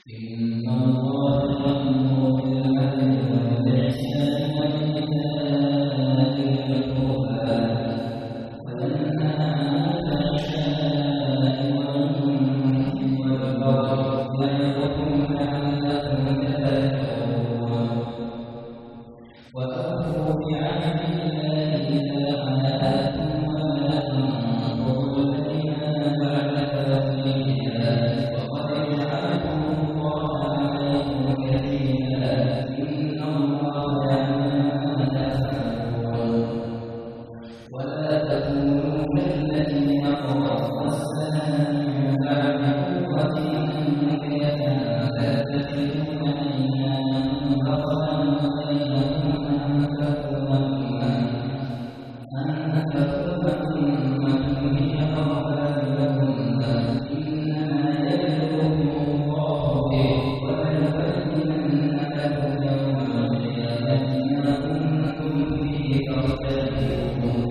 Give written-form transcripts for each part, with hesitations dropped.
إن الله يأمر بالعدل والإحسان وإيتاء ذي القربى وينهى عن الفحشاء والمنكر والبغي يعظكم لعلكم تذكرون وأوفوا بعهد الله إذا عاهدتم ولا تنقضوا الأيمان بعد توكيدها وقد جعلكم الله عليكم كفيلا إن الله يعلم ما تفعلون ولا تكونوا كالتي نقضت غزلها من بعد قوة أنكثة تتخذون أيمانكم دخلا بينكم أن تكون أمة هي أربى لهن إنما يبلوكم الله به وليبينن لكم يوم القيامة ما كنتم به تختلفون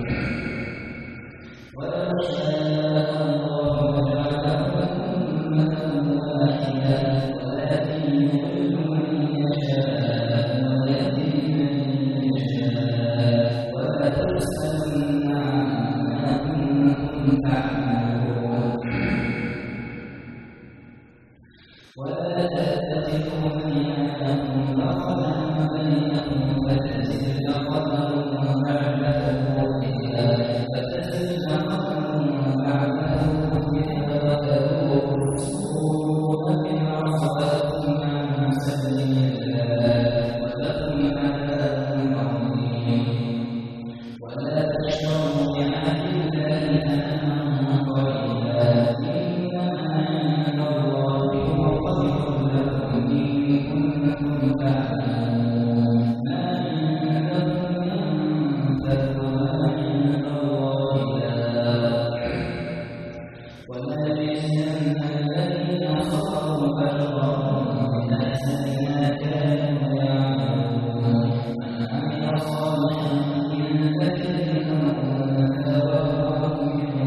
ولو شاء الله لجعلكم أمة واحدة ولكن يضل من يشاء ويهدي من يشاء ولتسألن عما كنتم تعملون ولا تتخذوا أيمانكم دخلا بينكم فتزل قدم بعد ثبوتها وتذوقوا السوء بما صددتم عن سبيل الله ولكم عذاب عظيم ولا تشتروا بعهد الله ثمنا قليلا إنما عند الله هو خير لكم إن كنتم تعلمون ما عندكم ينفد وما عند الله باق ولنجزين الذين صبروا أجرهم بأحسن ما كانوا يعملون من عمل صالحا من ذكر أو أنثى وهو مؤمن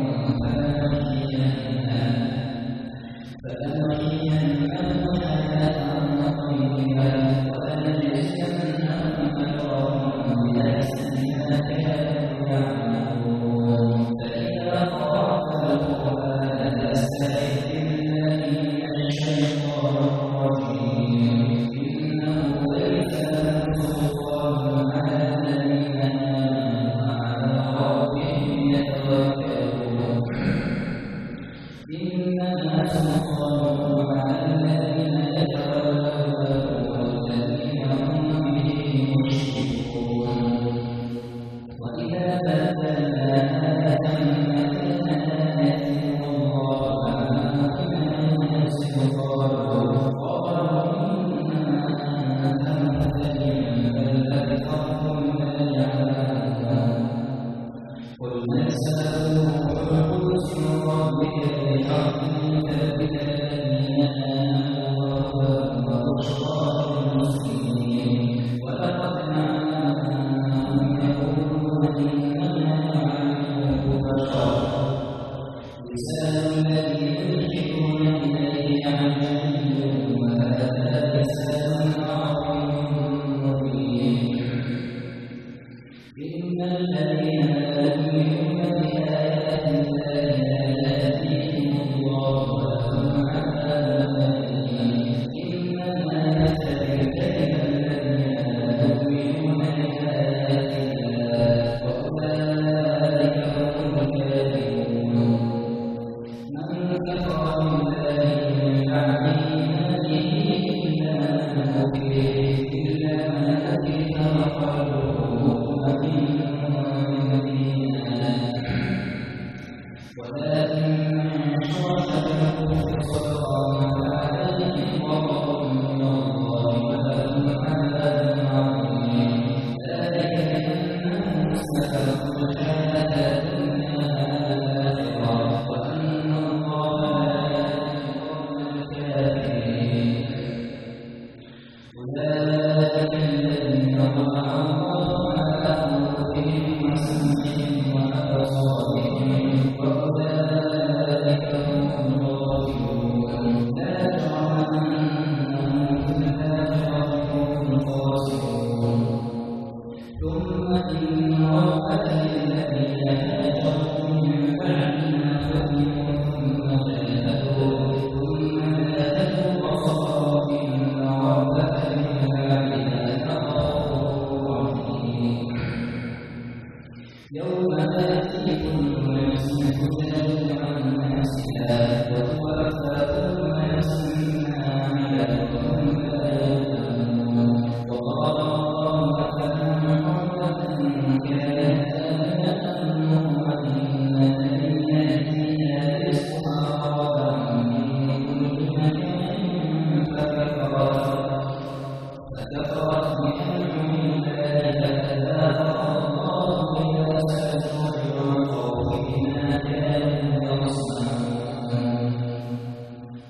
فلنحيينه حياة طيبة ولنجزينهم أجرهم بأحسن ما كانوا يعملون فإذا قرأت القرآن فاستعذ بالله من الشيطان الرجيم إنه ليس له سلطان على الذين آمنوا وعلى ربهم يتوكلون إنما سلطانه على الذين يتولونه والذين هم به مشركون وإذا بدلنا آية مكان آية والله أعلم بما ينزل قالوا إنما أنت مبتدع بل أكثرهم لا يعلمون قل نزله روح القدس من ربك بالحق ليثبت الذين آمنوا وهدى وبشرى للمسلمين ولقد نعلم أنهم يقولون إنما يعلمه بشر لسان الذي يلحدون إليه عجمي وهذا لسان عربي مبين إن الذين لا يؤمنون بآيات الله لا يهديهم الله ولهم عذاب أليم إنما يفتري الكذب الذين لا يؤمنون بآيات الله وأولئك هم الكاذبون من كفر بالله من بعد إيمانه إلا من أكره وقلبه مطمئن بالإيمان ولكن من شرح بالكفر صدرا فعليهم غضب من الله ولهم عذاب عظيم ذلك بأنهم استحبوا الحياة الدنيا على الآخرة وأن الله لا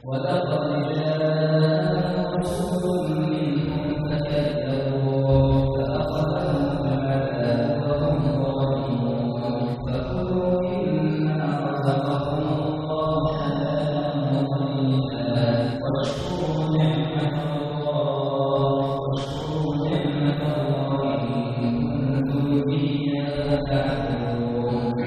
ولقد جاءهم رسول منهم فكذبوه فأخذهم العذاب وهم ظالمون فكلوا مما رزقكم الله حلالا طيبا واشكروا نعمة الله إن كنتم إياه تعبدون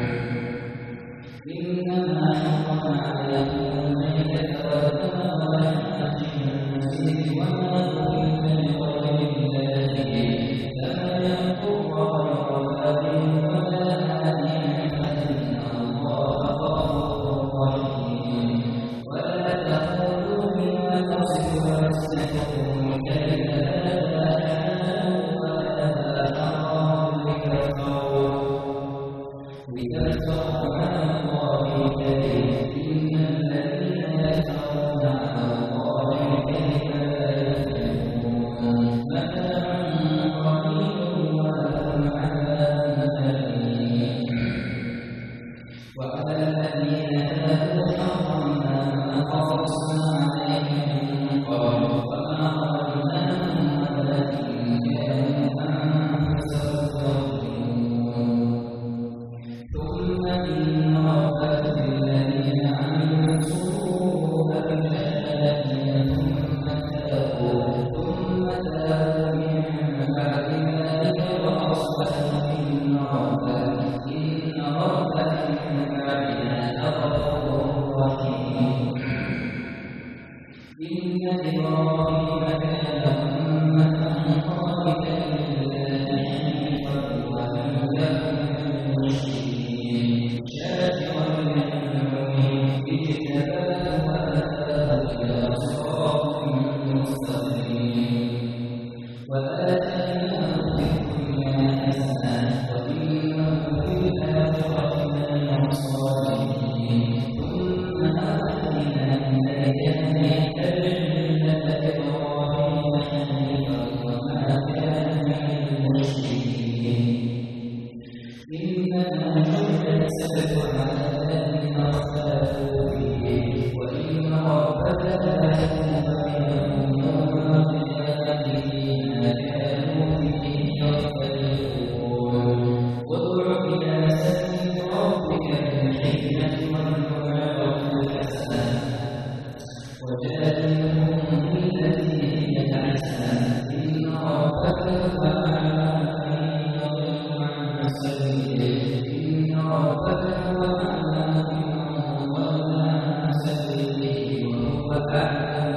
إنما حرم عليكم الميتة والدم ولحم الخنزير وما أهل لغير الله فمن اضطر غير باغ ولا عاد فإن الله غفور رحيم ولا تقولوا لما تصف ألسنتكم الكذب هذا حلال وهذا حرام لتفتروا على الله الكذب إن الذين يفترون على الله الكذب لا يفلحون متاع قليل ولهم عذاب أليم وعلى الذين هادوا حرمنا ما قصصنا عليهم من قبل وما ظلمناهم ولكن كانوا أنفسهم يظلمون ثم إن ربك للذين عملوا السوء بجهالة ثم تابوا من بعد ذلك وأصلحوا إن ربك من بعدها لغفور رحيم إن إبراهيم كان أمة قانتا لله حنيفا ولم يكن من المشركين شاكرا لأنعمه اجتباه وهداه إلى صراط مستقيم وآتيناه في الدنيا حسنة وإنه في الآخرة لمن الصالحين ثم أوحينا إليك أن اتبع ملة إبراهيم حنيفا وما كان من المشركين إنما جعل السبت على الذين اختلفوا فيه وإن ربك ليحكم بينهم يوم القيامة فيما كانوا فيه يختلفون وادع إلى سبيل ربك بالحكمة والموعظة الحسنة وجادلهم بالتي هي أحسن إن ربك هو أعلم من يضل عن سبيله إن ربك هو أعلم بمن ضل عن سبيله وهو أعلم